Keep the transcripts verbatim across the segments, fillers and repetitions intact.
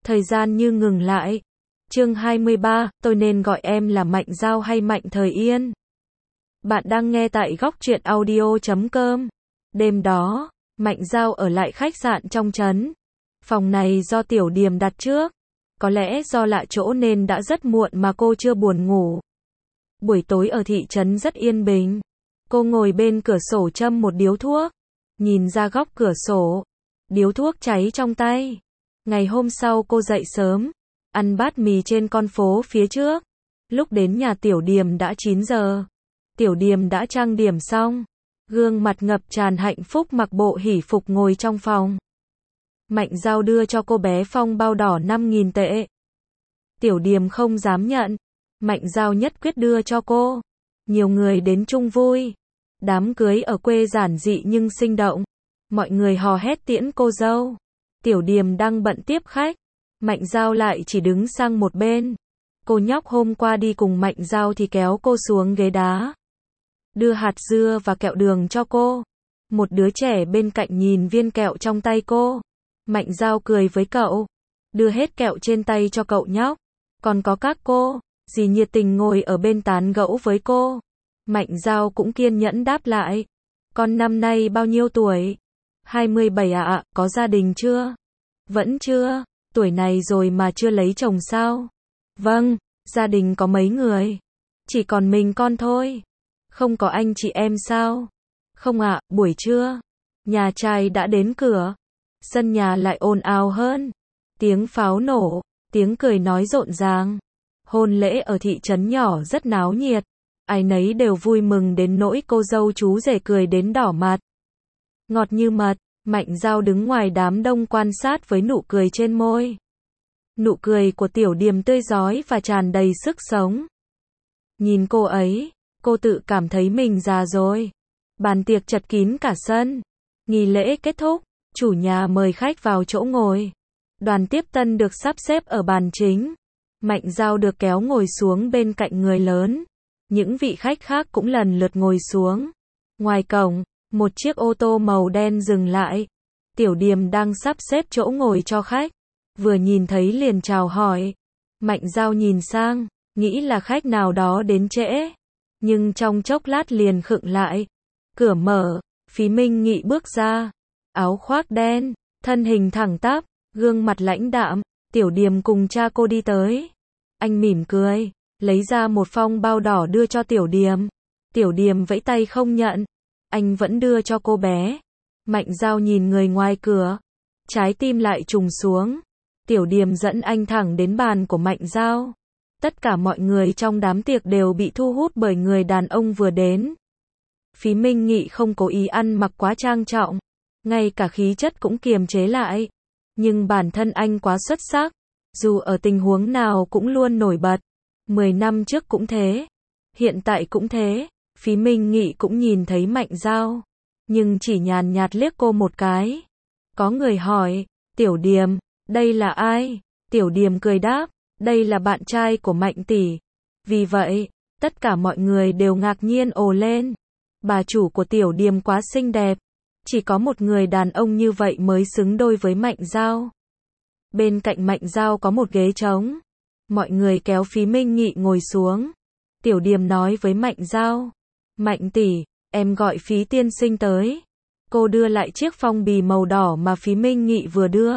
Thời gian như ngừng lại. Chương hai mươi ba, tôi nên gọi em là Mạnh Dao hay Mạnh Thời Yên? Bạn đang nghe tại góc truyện audio chấm com. Đêm đó, Mạnh Dao ở lại khách sạn trong trấn. Phòng này do Tiểu Điềm đặt trước. Có lẽ do lạ chỗ nên đã rất muộn mà cô chưa buồn ngủ. Buổi tối ở thị trấn rất yên bình. Cô ngồi bên cửa sổ châm một điếu thuốc. Nhìn ra góc cửa sổ. Điếu thuốc cháy trong tay. Ngày hôm sau cô dậy sớm. Ăn bát mì trên con phố phía trước. Lúc đến nhà Tiểu Điềm đã chín giờ. Tiểu Điềm đã trang điểm xong. Gương mặt ngập tràn hạnh phúc mặc bộ hỉ phục ngồi trong phòng. Mạnh Dao đưa cho cô bé phong bao đỏ năm nghìn tệ. Tiểu Điềm không dám nhận. Mạnh Dao nhất quyết đưa cho cô. Nhiều người đến chung vui. Đám cưới ở quê giản dị nhưng sinh động. Mọi người hò hét tiễn cô dâu. Tiểu Điềm đang bận tiếp khách. Mạnh Dao lại chỉ đứng sang một bên. Cô nhóc hôm qua đi cùng Mạnh Dao thì kéo cô xuống ghế đá. Đưa hạt dưa và kẹo đường cho cô. Một đứa trẻ bên cạnh nhìn viên kẹo trong tay cô. Mạnh Dao cười với cậu. Đưa hết kẹo trên tay cho cậu nhóc. Còn có các cô, dì nhiệt tình ngồi ở bên tán gẫu với cô. Mạnh Dao cũng kiên nhẫn đáp lại. Con năm nay bao nhiêu tuổi? hai mươi bảy ạ, à, có gia đình chưa? Vẫn chưa, tuổi này rồi mà chưa lấy chồng sao? Vâng, gia đình có mấy người? Chỉ còn mình con thôi. Không có anh chị em sao? Không ạ, à, buổi trưa. Nhà trai đã đến cửa. Sân nhà lại ồn ào hơn. Tiếng pháo nổ, tiếng cười nói rộn ràng. Hôn lễ ở thị trấn nhỏ rất náo nhiệt. Ai nấy đều vui mừng đến nỗi cô dâu chú rể cười đến đỏ mặt. Ngọt như mật, Mạnh Dao đứng ngoài đám đông quan sát với nụ cười trên môi. Nụ cười của Tiểu Điềm tươi rói và tràn đầy sức sống. Nhìn cô ấy, cô tự cảm thấy mình già rồi. Bàn tiệc chật kín cả sân. Nghi lễ kết thúc, chủ nhà mời khách vào chỗ ngồi. Đoàn tiếp tân được sắp xếp ở bàn chính. Mạnh Dao được kéo ngồi xuống bên cạnh người lớn. Những vị khách khác cũng lần lượt ngồi xuống. Ngoài cổng, một chiếc ô tô màu đen dừng lại. Tiểu Điềm đang sắp xếp chỗ ngồi cho khách. Vừa nhìn thấy liền chào hỏi. Mạnh Dao nhìn sang, nghĩ là khách nào đó đến trễ. Nhưng trong chốc lát liền khựng lại. Cửa mở, Phí Minh Nghị bước ra. Áo khoác đen, thân hình thẳng tắp, gương mặt lãnh đạm. Tiểu Điềm cùng cha cô đi tới. Anh mỉm cười, lấy ra một phong bao đỏ đưa cho Tiểu Điềm. Tiểu Điềm vẫy tay không nhận. Anh vẫn đưa cho cô bé. Mạnh Dao nhìn người ngoài cửa. Trái tim lại trùng xuống. Tiểu Điềm dẫn anh thẳng đến bàn của Mạnh Dao. Tất cả mọi người trong đám tiệc đều bị thu hút bởi người đàn ông vừa đến. Phí Minh Nghị không cố ý ăn mặc quá trang trọng. Ngay cả khí chất cũng kiềm chế lại. Nhưng bản thân anh quá xuất sắc. Dù ở tình huống nào cũng luôn nổi bật. Mười năm trước cũng thế. Hiện tại cũng thế. Phí Minh Nghị cũng nhìn thấy Mạnh Dao. Nhưng chỉ nhàn nhạt liếc cô một cái. Có người hỏi, Tiểu Điềm, đây là ai? Tiểu Điềm cười đáp, đây là bạn trai của Mạnh tỷ. Vì vậy, tất cả mọi người đều ngạc nhiên ồ lên. Bà chủ của Tiểu Điềm quá xinh đẹp. Chỉ có một người đàn ông như vậy mới xứng đôi với Mạnh Dao. Bên cạnh Mạnh Dao có một ghế trống. Mọi người kéo Phí Minh Nghị ngồi xuống. Tiểu Điềm nói với Mạnh Dao. Mạnh tỷ, em gọi Phí tiên sinh tới. Cô đưa lại chiếc phong bì màu đỏ mà Phí Minh Nghị vừa đưa.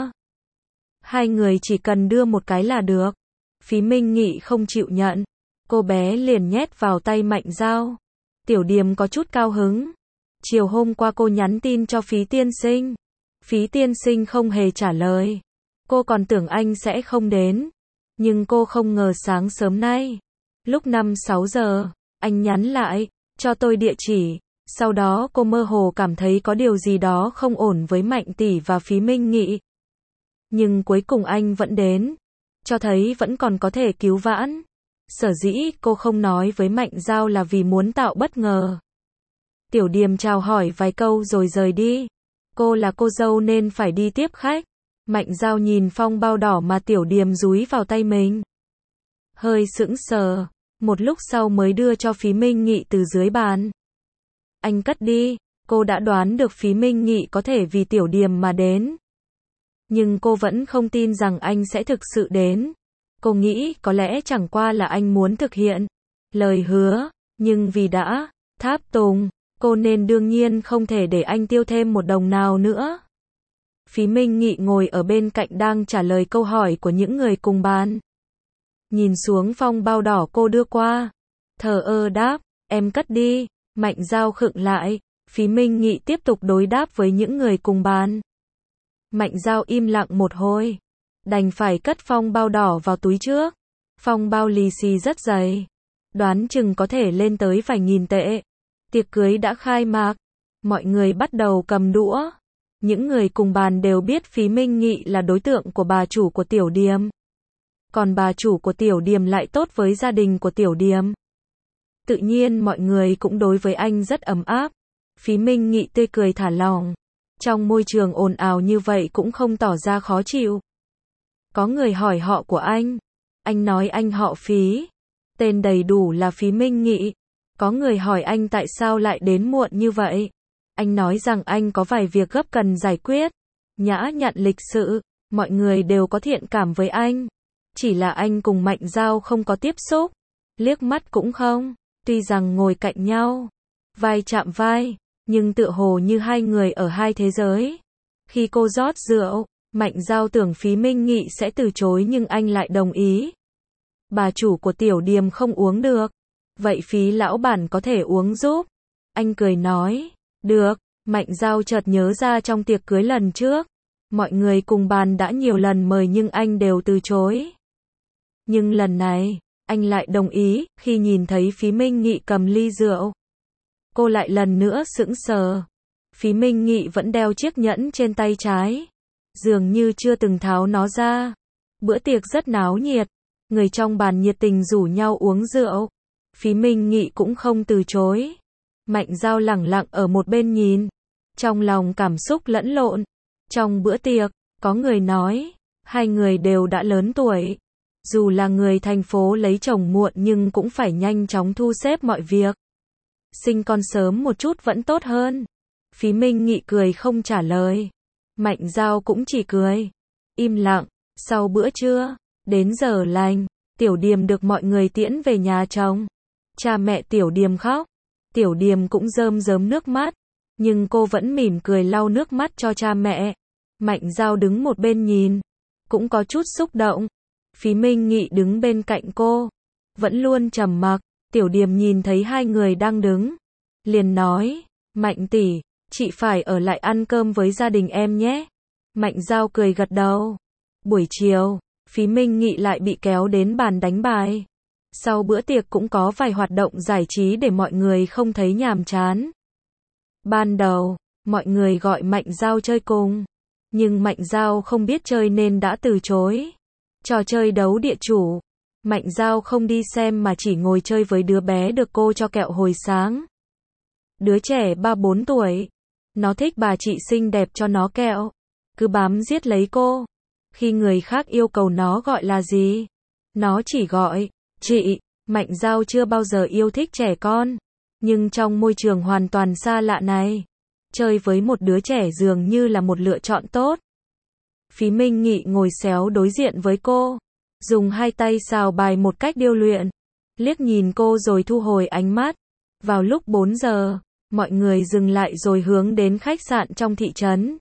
Hai người chỉ cần đưa một cái là được. Phí Minh Nghị không chịu nhận. Cô bé liền nhét vào tay Mạnh Dao. Tiểu Điềm có chút cao hứng. Chiều hôm qua cô nhắn tin cho Phí tiên sinh. Phí tiên sinh không hề trả lời. Cô còn tưởng anh sẽ không đến. Nhưng cô không ngờ sáng sớm nay. Lúc năm sáu giờ, anh nhắn lại, cho tôi địa chỉ. Sau đó cô mơ hồ cảm thấy có điều gì đó không ổn với Mạnh tỷ và Phí Minh Nghị. Nhưng cuối cùng anh vẫn đến. Cho thấy vẫn còn có thể cứu vãn. Sở dĩ cô không nói với Mạnh Dao là vì muốn tạo bất ngờ. Tiểu Điềm chào hỏi vài câu rồi rời đi. Cô là cô dâu nên phải đi tiếp khách. Mạnh Dao nhìn phong bao đỏ mà Tiểu Điềm dúi vào tay mình. Hơi sững sờ. Một lúc sau mới đưa cho Phí Minh Nghị từ dưới bàn. Anh cất đi. Cô đã đoán được Phí Minh Nghị có thể vì Tiểu Điềm mà đến. Nhưng cô vẫn không tin rằng anh sẽ thực sự đến. Cô nghĩ có lẽ chẳng qua là anh muốn thực hiện lời hứa, nhưng vì đã tháp tùng cô nên đương nhiên không thể để anh tiêu thêm một đồng nào nữa. Phí Minh Nghị ngồi ở bên cạnh đang trả lời câu hỏi của những người cùng bàn. Nhìn xuống phong bao đỏ cô đưa qua. Thờ ơ đáp, em cất đi. Mạnh Dao khựng lại. Phí Minh Nghị tiếp tục đối đáp với những người cùng bàn. Mạnh Dao im lặng một hồi. Đành phải cất phong bao đỏ vào túi trước. Phong bao lì xì rất dày. Đoán chừng có thể lên tới vài nghìn tệ. Tiệc cưới đã khai mạc. Mọi người bắt đầu cầm đũa. Những người cùng bàn đều biết Phí Minh Nghị là đối tượng của bà chủ của tiểu điếm. Còn bà chủ của tiểu điếm lại tốt với gia đình của tiểu điếm. Tự nhiên mọi người cũng đối với anh rất ấm áp. Phí Minh Nghị tươi cười thả lỏng. Trong môi trường ồn ào như vậy cũng không tỏ ra khó chịu. Có người hỏi họ của anh. Anh nói anh họ Phí. Tên đầy đủ là Phí Minh Nghị. Có người hỏi anh tại sao lại đến muộn như vậy. Anh nói rằng anh có vài việc gấp cần giải quyết. Nhã nhặn lịch sự. Mọi người đều có thiện cảm với anh. Chỉ là anh cùng Mạnh Dao không có tiếp xúc. Liếc mắt cũng không. Tuy rằng ngồi cạnh nhau. Vai chạm vai. Nhưng tựa hồ như hai người ở hai thế giới. Khi cô rót rượu, Mạnh Dao tưởng Phí Minh Nghị sẽ từ chối nhưng anh lại đồng ý. Bà chủ của tiểu điếm không uống được. Vậy Phí lão bản có thể uống giúp. Anh cười nói. Được. Mạnh Dao chợt nhớ ra trong tiệc cưới lần trước. Mọi người cùng bàn đã nhiều lần mời nhưng anh đều từ chối. Nhưng lần này, anh lại đồng ý. Khi nhìn thấy Phí Minh Nghị cầm ly rượu, cô lại lần nữa sững sờ. Phí Minh Nghị vẫn đeo chiếc nhẫn trên tay trái. Dường như chưa từng tháo nó ra. Bữa tiệc rất náo nhiệt. Người trong bàn nhiệt tình rủ nhau uống rượu. Phí Minh Nghị cũng không từ chối. Mạnh Dao lẳng lặng ở một bên nhìn. Trong lòng cảm xúc lẫn lộn. Trong bữa tiệc, có người nói, hai người đều đã lớn tuổi. Dù là người thành phố lấy chồng muộn nhưng cũng phải nhanh chóng thu xếp mọi việc. Sinh con sớm một chút vẫn tốt hơn. Phí Minh Nghị cười không trả lời. Mạnh Dao cũng chỉ cười. Im lặng. Sau bữa trưa, đến giờ lành, tiểu điềm được mọi người tiễn về nhà chồng. Cha mẹ tiểu điềm khóc. Tiểu điềm cũng rơm rớm nước mắt. Nhưng cô vẫn mỉm cười lau nước mắt cho cha mẹ. Mạnh Dao đứng một bên nhìn. Cũng có chút xúc động. Phí Minh Nghị đứng bên cạnh cô. Vẫn luôn trầm mặc. Tiểu điềm nhìn thấy hai người đang đứng. Liền nói. Mạnh tỷ, chị phải ở lại ăn cơm với gia đình em nhé. Mạnh Dao cười gật đầu. Buổi chiều, Phí Minh Nghị lại bị kéo đến bàn đánh bài. Sau bữa tiệc cũng có vài hoạt động giải trí để mọi người không thấy nhàm chán. Ban đầu, mọi người gọi Mạnh Dao chơi cùng. Nhưng Mạnh Dao không biết chơi nên đã từ chối. Trò chơi đấu địa chủ. Mạnh Dao không đi xem mà chỉ ngồi chơi với đứa bé được cô cho kẹo hồi sáng. Đứa trẻ ba bốn tuổi. Nó thích bà chị xinh đẹp cho nó kẹo. Cứ bám giết lấy cô. Khi người khác yêu cầu nó gọi là gì, nó chỉ gọi chị. Mạnh Dao chưa bao giờ yêu thích trẻ con. Nhưng trong môi trường hoàn toàn xa lạ này, chơi với một đứa trẻ dường như là một lựa chọn tốt. Phí Minh Nghị ngồi xéo đối diện với cô. Dùng hai tay xào bài một cách điêu luyện. Liếc nhìn cô rồi thu hồi ánh mắt. Vào lúc bốn giờ, mọi người dừng lại rồi hướng đến khách sạn trong thị trấn.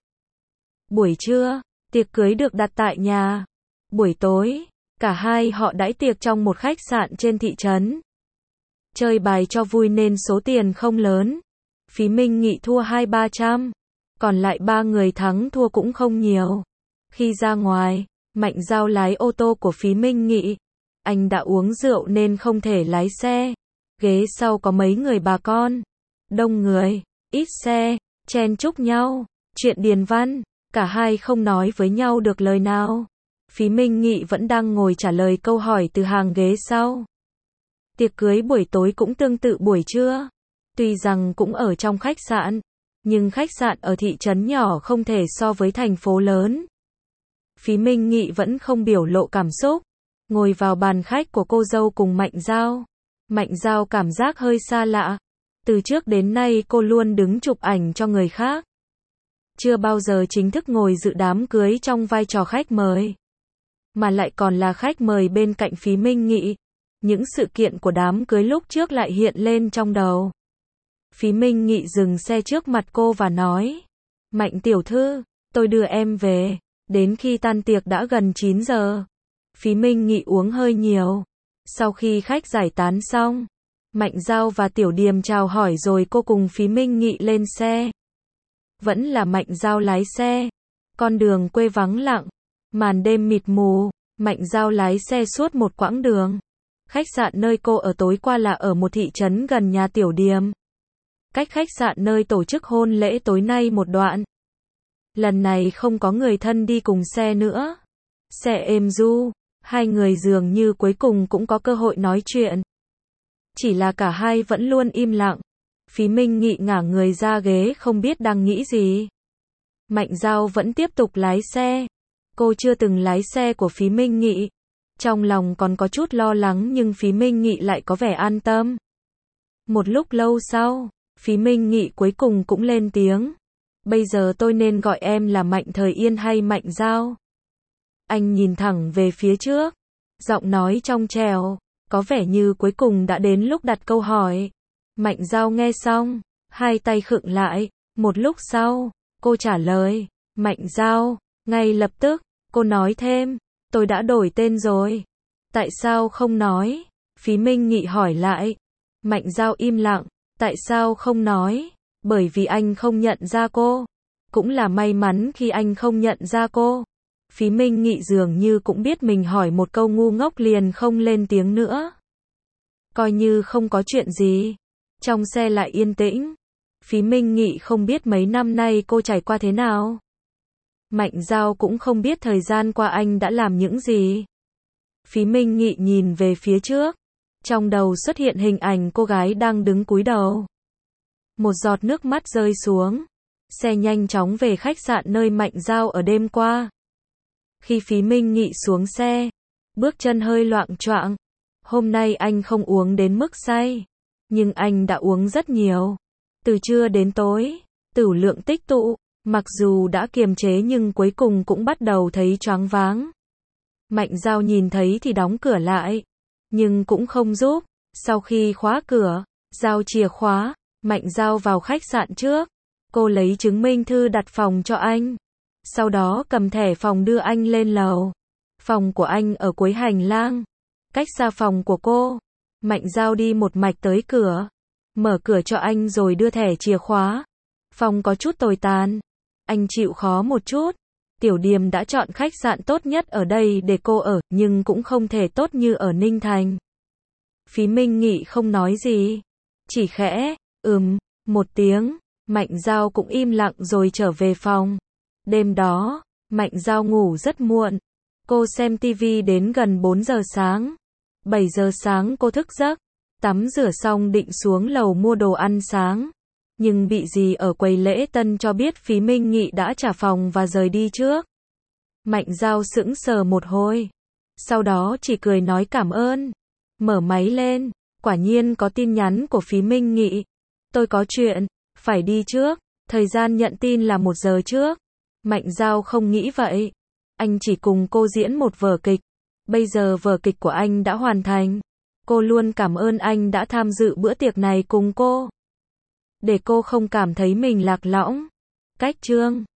Buổi trưa, tiệc cưới được đặt tại nhà. Buổi tối, cả hai họ đãi tiệc trong một khách sạn trên thị trấn. Chơi bài cho vui nên số tiền không lớn. Phí Minh Nghị thua hai ba trăm. Còn lại ba người thắng thua cũng không nhiều. Khi ra ngoài, Mạnh Dao lái ô tô của Phí Minh Nghị. Anh đã uống rượu nên không thể lái xe. Ghế sau có mấy người bà con. Đông người, ít xe, chen chúc nhau. Chuyện điền văn, cả hai không nói với nhau được lời nào. Phí Minh Nghị vẫn đang ngồi trả lời câu hỏi từ hàng ghế sau. Tiệc cưới buổi tối cũng tương tự buổi trưa. Tuy rằng cũng ở trong khách sạn, nhưng khách sạn ở thị trấn nhỏ không thể so với thành phố lớn. Phí Minh Nghị vẫn không biểu lộ cảm xúc. Ngồi vào bàn khách của cô dâu cùng Mạnh Dao. Mạnh Dao cảm giác hơi xa lạ. Từ trước đến nay cô luôn đứng chụp ảnh cho người khác. chưa bao giờ chính thức ngồi dự đám cưới trong vai trò khách mời, mà lại còn là khách mời bên cạnh Phí Minh Nghị. Những sự kiện của đám cưới lúc trước lại hiện lên trong đầu. Phí Minh Nghị dừng xe trước mặt cô và nói, Mạnh tiểu thư, tôi đưa em về. Đến khi tan tiệc đã gần chín giờ. Phí Minh Nghị uống hơi nhiều. Sau khi khách giải tán xong, Mạnh Dao và Tiểu Điềm chào hỏi rồi cô cùng Phí Minh Nghị lên xe. Vẫn là Mạnh Dao lái xe. Con đường quê vắng lặng, màn đêm mịt mù, Mạnh Dao lái xe suốt một quãng đường. Khách sạn nơi cô ở tối qua là ở một thị trấn gần nhà Tiểu Điềm. Cách khách sạn nơi tổ chức hôn lễ tối nay một đoạn. Lần này không có người thân đi cùng xe nữa. Xe êm du, hai người dường như cuối cùng cũng có cơ hội nói chuyện. Chỉ là cả hai vẫn luôn im lặng. Phí Minh Nghị ngả người ra ghế không biết đang nghĩ gì. Mạnh Dao vẫn tiếp tục lái xe. Cô chưa từng lái xe của Phí Minh Nghị. Trong lòng còn có chút lo lắng nhưng Phí Minh Nghị lại có vẻ an tâm. Một lúc lâu sau, Phí Minh Nghị cuối cùng cũng lên tiếng. Bây giờ tôi nên gọi em là Mạnh Thời Yên hay Mạnh Dao? Anh nhìn thẳng về phía trước. Giọng nói trong trẻo, có vẻ như cuối cùng đã đến lúc đặt câu hỏi. Mạnh Dao nghe xong, hai tay khựng lại. Một lúc sau, cô trả lời, Mạnh Dao. Ngay lập tức, cô nói thêm, tôi đã đổi tên rồi. Tại sao không nói? Phí Minh Nghị hỏi lại. Mạnh Dao im lặng. Tại sao không nói? Bởi vì anh không nhận ra cô. Cũng là may mắn khi anh không nhận ra cô. Phí Minh Nghị dường như cũng biết mình hỏi một câu ngu ngốc liền không lên tiếng nữa. Coi như không có chuyện gì. Trong xe lại yên tĩnh. Phí Minh Nghị không biết mấy năm nay cô trải qua thế nào. Mạnh Dao cũng không biết thời gian qua anh đã làm những gì. Phí Minh Nghị nhìn về phía trước. Trong đầu xuất hiện hình ảnh cô gái đang đứng cúi đầu. Một giọt nước mắt rơi xuống. Xe nhanh chóng về khách sạn nơi Mạnh Dao ở đêm qua. Khi Phí Minh Nghị xuống xe, bước chân hơi loạng choạng. Hôm nay anh không uống đến mức say, nhưng anh đã uống rất nhiều. Từ trưa đến tối, tửu lượng tích tụ, mặc dù đã kiềm chế nhưng cuối cùng cũng bắt đầu thấy choáng váng. Mạnh Dao nhìn thấy thì đóng cửa lại, nhưng cũng không giúp. Sau khi khóa cửa, giao chìa khóa, Mạnh Dao vào khách sạn trước. Cô lấy chứng minh thư đặt phòng cho anh. Sau đó cầm thẻ phòng đưa anh lên lầu. Phòng của anh ở cuối hành lang, cách xa phòng của cô. Mạnh Dao đi một mạch tới cửa, mở cửa cho anh rồi đưa thẻ chìa khóa. Phòng có chút tồi tàn, anh chịu khó một chút. Tiểu Điềm đã chọn khách sạn tốt nhất ở đây để cô ở, nhưng cũng không thể tốt như ở Ninh Thành. Phí Minh Nghị không nói gì, chỉ khẽ, ừm, một tiếng. Mạnh Dao cũng im lặng rồi trở về phòng. Đêm đó, Mạnh Dao ngủ rất muộn. Cô xem tivi đến gần bốn giờ sáng. bảy giờ sáng cô thức giấc, tắm rửa xong định xuống lầu mua đồ ăn sáng. Nhưng bị dì ở quầy lễ tân cho biết Phí Minh Nghị đã trả phòng và rời đi trước. Mạnh Dao sững sờ một hồi. Sau đó chỉ cười nói cảm ơn. Mở máy lên, quả nhiên có tin nhắn của Phí Minh Nghị. Tôi có chuyện, phải đi trước. Thời gian nhận tin là một giờ trước. Mạnh Dao không nghĩ vậy. Anh chỉ cùng cô diễn một vở kịch. Bây giờ vở kịch của anh đã hoàn thành. Cô luôn cảm ơn anh đã tham dự bữa tiệc này cùng cô. Để cô không cảm thấy mình lạc lõng. Cách chương